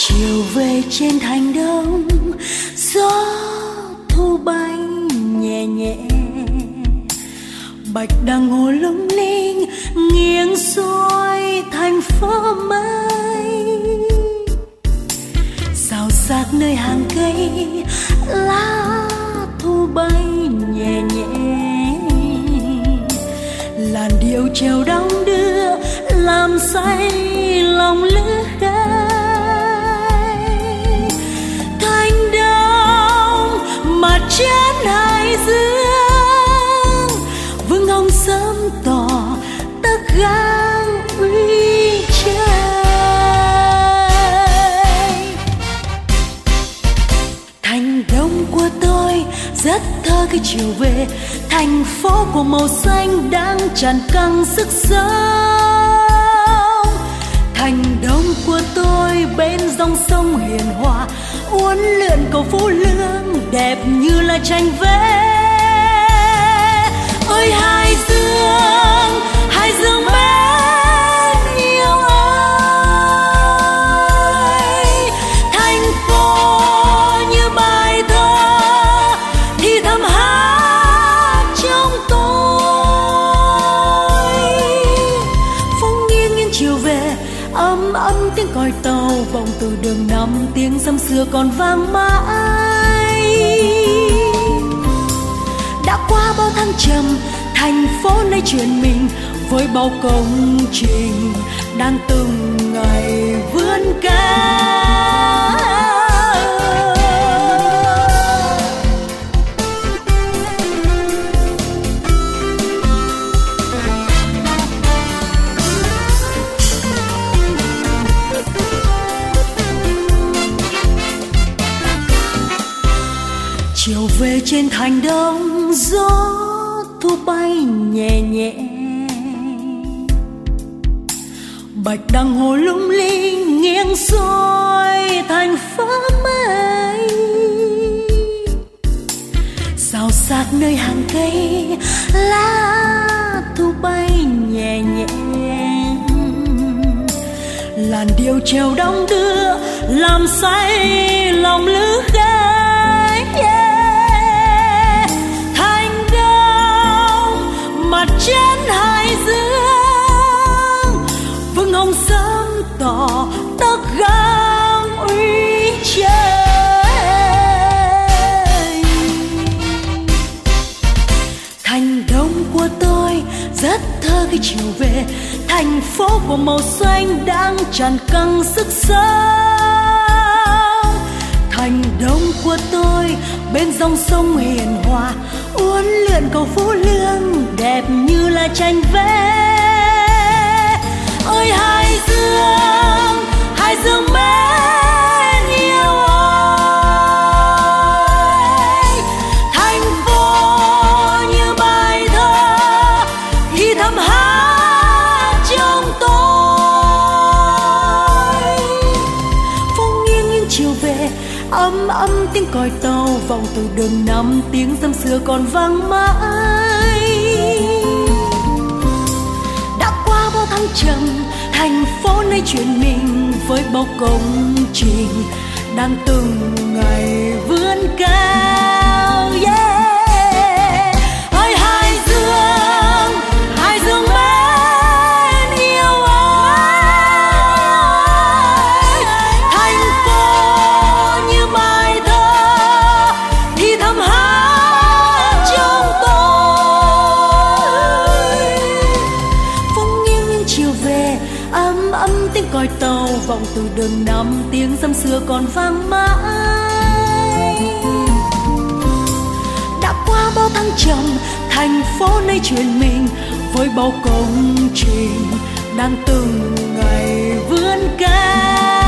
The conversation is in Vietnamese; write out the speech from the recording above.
chiều về trên thành đông, gió thu bay nhẹ nhẹ, bạch đằng hồ lung linh nghiêng xuôi thành phố mới. Xào xạc nơi hàng cây, lá thu bay nhẹ nhẹ, làn điệu trèo đong đưa làm say lòng lứa gái. Thành đông mặt trán hải dương, vương hồng sớm tỏ tấc gang uy trời. Thành đông của tôi rất thơ khi chiều về, thành phố của màu xanh đang tràn căng sức sống. Thành đông của tôi bên dòng sông hiền hòa, uốn lượn cầu Phú Lương đẹp như là tranh vẽ. Ơi Hải Dương mến yêu ơi, thành phố như bài thơ thì thầm hát trong tôi. Phong nghiêng nghiêng chiều về, ấm ấm tiếng còi tàu vọng từ đường năm, tiếng sấm xưa còn vang mãi. Đã qua bao thăng trầm, thành phố nay chuyển mình với bao công trình đang từng ngày vươn cao. Chiều về trên thành đông, gió thu bay nhẹ nhẹ, bạch đằng hồ lung linh nghiêng xuôi thành phố mới. Xào xạc nơi hàng cây, lá thu bay nhẹ nhẹ, làn điệu trèo đong đưa làm say lòng lứa gái. Mặt trên hải dương, vương hồng sớm tỏ tấc gang uy trời. Thành đông của tôi rất thơ khi chiều về, thành phố của màu xanh đang tràn căng sức sống. Thành đông của tôi bên dòng sông hiền hòa, uốn lượn cầu Phú Lương đẹp như là tranh vẽ. Ơi Hải Dương mến yêu ơi, thành phố như bài thơ thì thầm hát trong tôi. Phong nghiêng nghiêng chiều về, ấm ấm tiếng còi tàu vọng từ đường năm, tiếng sấm xưa còn vang mãi. Đã qua bao thăng trầm, thành phố nay chuyển mình với bao công trình đang từng ngày vươn cao. Yeah. Ơi Hải Dương mến yêu ơi, thành phố như bài thơ thì thầm hát trong tôi. Phong nghiêng nghiêng chiều về, ấm ấm tiếng còi tàu vọng từ đường năm, tiếng sấm xưa còn vang mãi. Đã qua bao thăng trầm, thành phố nay chuyển mình với bao công trình đang từng ngày vươn cao.